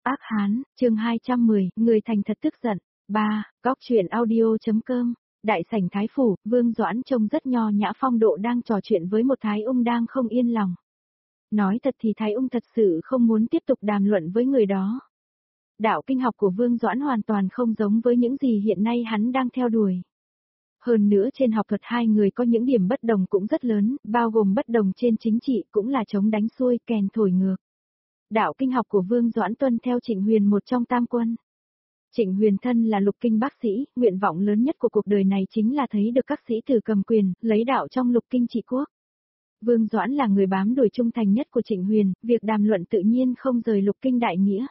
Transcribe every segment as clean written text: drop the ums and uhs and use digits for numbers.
Ác Hán, chương 210, người thành thật tức giận. 3. Góc truyện audio.com. Đại sảnh Thái Phủ, Vương Doãn trông rất nho nhã phong độ đang trò chuyện với một Thái Ung đang không yên lòng. Nói thật thì Thái Ung thật sự không muốn tiếp tục đàm luận với người đó. Đạo kinh học của Vương Doãn hoàn toàn không giống với những gì hiện nay hắn đang theo đuổi. Hơn nữa trên học thuật hai người có những điểm bất đồng cũng rất lớn, bao gồm bất đồng trên chính trị cũng là chống đánh xuôi kèn thổi ngược. Đạo kinh học của Vương Doãn tuân theo Trịnh Huyền một trong tam quân. Trịnh Huyền thân là lục kinh bác sĩ, nguyện vọng lớn nhất của cuộc đời này chính là thấy được các sĩ tử cầm quyền, lấy đạo trong lục kinh trị quốc. Vương Doãn là người bám đuổi trung thành nhất của Trịnh Huyền, việc đàm luận tự nhiên không rời lục kinh đại nghĩa.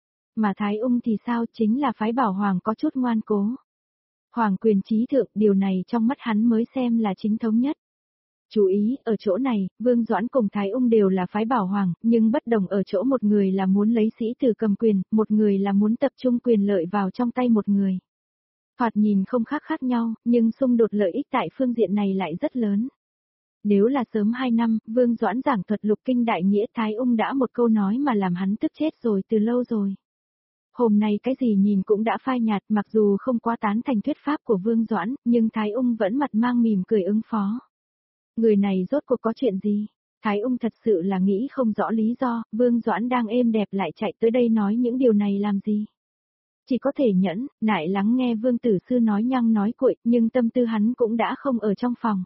Mà Thái Ung thì sao, chính là phái bảo hoàng có chút ngoan cố. Hoàng quyền trí thượng, điều này trong mắt hắn mới xem là chính thống nhất. Chú ý, ở chỗ này, Vương Doãn cùng Thái Ung đều là phái bảo hoàng, nhưng bất đồng ở chỗ một người là muốn lấy sĩ tử cầm quyền, một người là muốn tập trung quyền lợi vào trong tay một người. Thoạt nhìn không khác nhau, nhưng xung đột lợi ích tại phương diện này lại rất lớn. Nếu là sớm 2 năm, Vương Doãn giảng thuật lục kinh đại nghĩa, Thái Ung đã một câu nói mà làm hắn tức chết rồi từ lâu rồi. Hôm nay cái gì nhìn cũng đã phai nhạt, mặc dù không quá tán thành thuyết pháp của Vương Doãn, nhưng Thái Ung vẫn mặt mang mỉm cười ứng phó. Người này rốt cuộc có chuyện gì? Thái Ung thật sự là nghĩ không rõ lý do, Vương Doãn đang êm đẹp lại chạy tới đây nói những điều này làm gì? Chỉ có thể nhẫn, nại lắng nghe Vương Tử Sư nói nhăng nói cuội, nhưng tâm tư hắn cũng đã không ở trong phòng.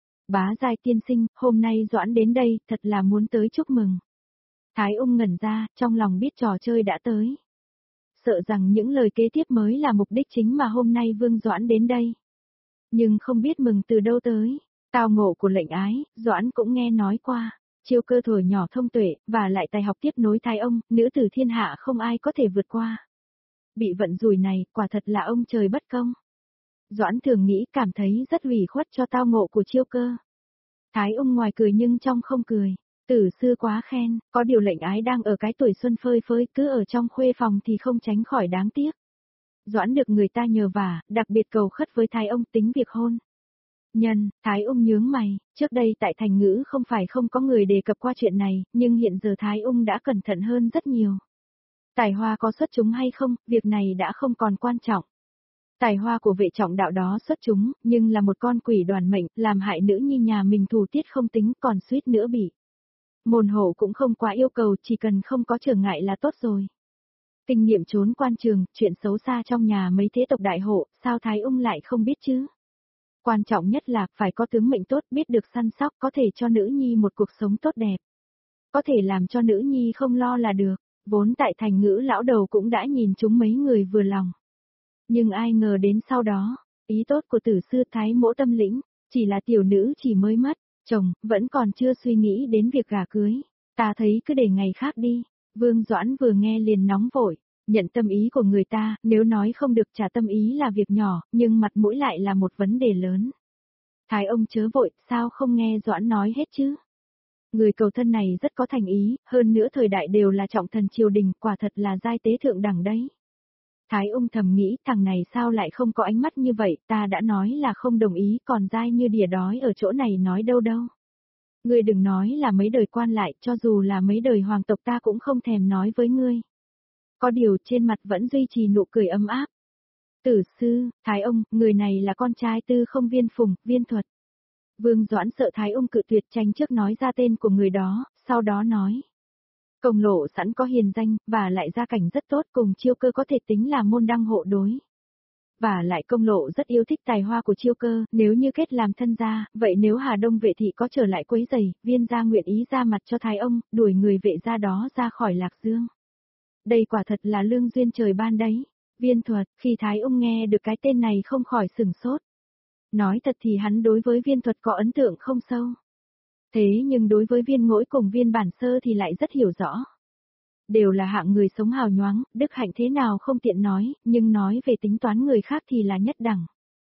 Bá Giai tiên sinh, hôm nay Doãn đến đây, thật là muốn tới chúc mừng. Thái Ung ngẩn ra, trong lòng biết trò chơi đã tới. Sợ rằng những lời kế tiếp mới là mục đích chính mà hôm nay Vương Doãn đến đây. Nhưng không biết mừng từ đâu tới. Tao ngộ của lệnh ái, Doãn cũng nghe nói qua. Chiêu Cơ thổi nhỏ thông tuệ, và lại tài học tiếp nối Thái ông, nữ tử thiên hạ không ai có thể vượt qua. Bị vận rủi này, quả thật là ông trời bất công. Doãn thường nghĩ cảm thấy rất ủy khuất cho tao ngộ của Chiêu Cơ. Thái ông ngoài cười nhưng trong không cười. Tử sư quá khen, có điều lệnh ái đang ở cái tuổi xuân phơi phới, cứ ở trong khuê phòng thì không tránh khỏi đáng tiếc. Doãn được người ta nhờ vả, đặc biệt cầu khất với Thái ông tính việc hôn. Nhân, Thái Ung nhướng mày, trước đây tại Thành Ngữ không phải không có người đề cập qua chuyện này, nhưng hiện giờ Thái Ung đã cẩn thận hơn rất nhiều. Tài hoa có xuất chúng hay không, việc này đã không còn quan trọng. Tài hoa của Vệ Trọng Đạo đó xuất chúng, nhưng là một con quỷ đoàn mệnh, làm hại nữ nhi nhà mình thù tiết không tính, còn suýt nữa bị. Môn hộ cũng không quá yêu cầu, chỉ cần không có trở ngại là tốt rồi. Kinh nghiệm trốn quan trường, chuyện xấu xa trong nhà mấy thế tộc đại hộ, sao Thái Ung lại không biết chứ? Quan trọng nhất là phải có tướng mệnh tốt, biết được săn sóc, có thể cho nữ nhi một cuộc sống tốt đẹp. Có thể làm cho nữ nhi không lo là được, vốn tại Thành Ngữ lão đầu cũng đã nhìn chúng mấy người vừa lòng. Nhưng ai ngờ đến sau đó, ý tốt của Tử sư Thái Mỗ tâm lĩnh, chỉ là tiểu nữ chỉ mới mất, chồng, vẫn còn chưa suy nghĩ đến việc gả cưới. Ta thấy cứ để ngày khác đi. Vương Doãn vừa nghe liền nóng vội. Nhận tâm ý của người ta, nếu nói không được trả tâm ý là việc nhỏ, nhưng mặt mũi lại là một vấn đề lớn. Thái ông chớ vội, sao không nghe Doãn nói hết chứ? Người cầu thân này rất có thành ý, hơn nữa thời đại đều là trọng thần triều đình, quả thật là giai tế thượng đẳng đấy. Thái ông thầm nghĩ, thằng này sao lại không có ánh mắt như vậy, ta đã nói là không đồng ý, còn giai như đỉa đói ở chỗ này nói đâu đâu. Ngươi đừng nói là mấy đời quan lại, cho dù là mấy đời hoàng tộc ta cũng không thèm nói với ngươi. Có điều trên mặt vẫn duy trì nụ cười ấm áp. Tử sư, Thái ông, người này là con trai Tư Không Viên Phùng, Viên Thuật. Vương Doãn sợ Thái ông cự tuyệt, tranh trước nói ra tên của người đó, sau đó nói. Công Lộ sẵn có hiền danh, và lại gia cảnh rất tốt, cùng Chiêu Cơ có thể tính là môn đăng hộ đối. Và lại Công Lộ rất yêu thích tài hoa của Chiêu Cơ, nếu như kết làm thân gia, vậy nếu Hà Đông vệ thị có trở lại quấy rầy, Viên gia nguyện ý ra mặt cho Thái ông, đuổi người vệ gia đó ra khỏi Lạc Dương. Đây quả thật là lương duyên trời ban đấy. Viên Thuật, khi Thái Ung nghe được cái tên này không khỏi sửng sốt. Nói thật thì hắn đối với Viên Thuật có ấn tượng không sâu. Thế nhưng đối với Viên Ngỗi cùng Viên Bản Sơ thì lại rất hiểu rõ. Đều là hạng người sống hào nhoáng, đức hạnh thế nào không tiện nói, nhưng nói về tính toán người khác thì là nhất đẳng.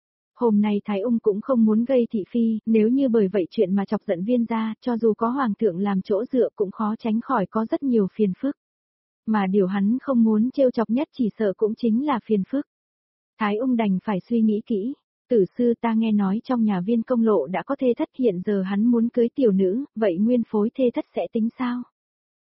Hôm nay Thái Ung cũng không muốn gây thị phi, nếu như bởi vậy chuyện mà chọc giận Viên gia, cho dù có hoàng thượng làm chỗ dựa cũng khó tránh khỏi có rất nhiều phiền phức. Mà điều hắn không muốn trêu chọc nhất chỉ sợ cũng chính là phiền phức. Thái Ung đành phải suy nghĩ kỹ. Tử sư, ta nghe nói trong nhà Viên Công Lộ đã có thê thất, hiện giờ hắn muốn cưới tiểu nữ, vậy nguyên phối thê thất sẽ tính sao?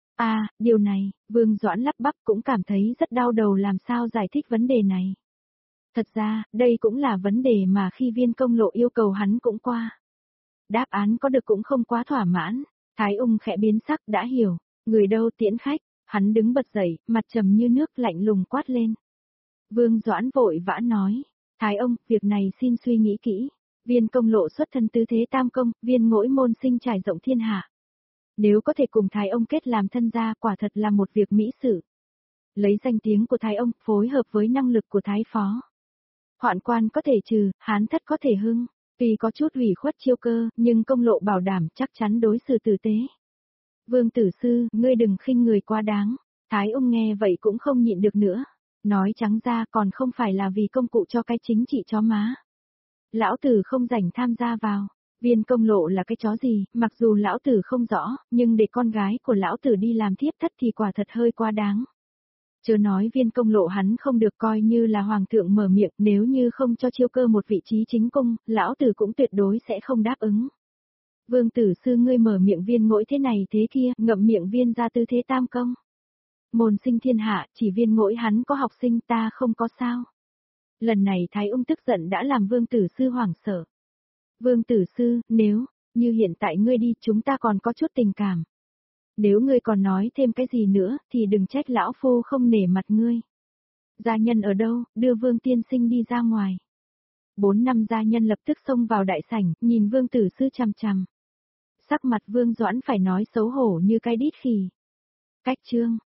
Điều này, Vương Doãn lắp bắp cũng cảm thấy rất đau đầu làm sao giải thích vấn đề này. Thật ra, đây cũng là vấn đề mà khi Viên Công Lộ yêu cầu hắn cũng qua. Đáp án có được cũng không quá thỏa mãn, Thái Ung khẽ biến sắc đã hiểu, người đâu tiễn khách, hắn đứng bật dậy, mặt trầm như nước lạnh lùng quát lên. Vương Doãn vội vã nói, Thái ông, việc này xin suy nghĩ kỹ, Viên Công Lộ xuất thân tứ thế tam công, Viên Ngỗi môn sinh trải rộng thiên hạ. Nếu có thể cùng Thái ông kết làm thân gia quả thật là một việc mỹ sự. Lấy danh tiếng của Thái ông phối hợp với năng lực của Thái phó. Hoạn quan có thể trừ, hán thất có thể hưng. Tuy có chút ủy khuất Chiêu Cơ, nhưng Công Lộ bảo đảm chắc chắn đối xử tử tế. Vương tử sư, ngươi đừng khinh người quá đáng. Thái ông nghe vậy cũng không nhịn được nữa. Nói trắng ra còn không phải là vì công cụ cho cái chính trị chó má. Lão tử không rảnh tham gia vào. Viên Công Lộ là cái chó gì, mặc dù lão tử không rõ, nhưng để con gái của lão tử đi làm thiếp thất thì quả thật hơi quá đáng. Chớ nói Viên Công Lộ hắn không được coi như là hoàng thượng mở miệng, nếu như không cho Chiêu Cơ một vị trí chính cung, lão tử cũng tuyệt đối sẽ không đáp ứng. Vương tử sư ngươi mở miệng Viên Ngỗi thế này thế kia, ngậm miệng Viên gia tư thế tam công. Môn sinh thiên hạ, chỉ Viên Ngỗi hắn có học sinh ta không có sao. Lần này Thái Ung tức giận đã làm Vương tử sư hoảng sợ. Vương tử sư, nếu, như hiện tại ngươi đi chúng ta còn có chút tình cảm. Nếu ngươi còn nói thêm cái gì nữa, thì đừng trách lão phu không nể mặt ngươi. Gia nhân ở đâu, đưa Vương tiên sinh đi ra ngoài. 4 năm gia nhân lập tức xông vào đại sảnh, nhìn Vương tử sư chằm chằm. Sắc mặt Vương Doãn phải nói xấu hổ như cái đít khỉ. Cách chương.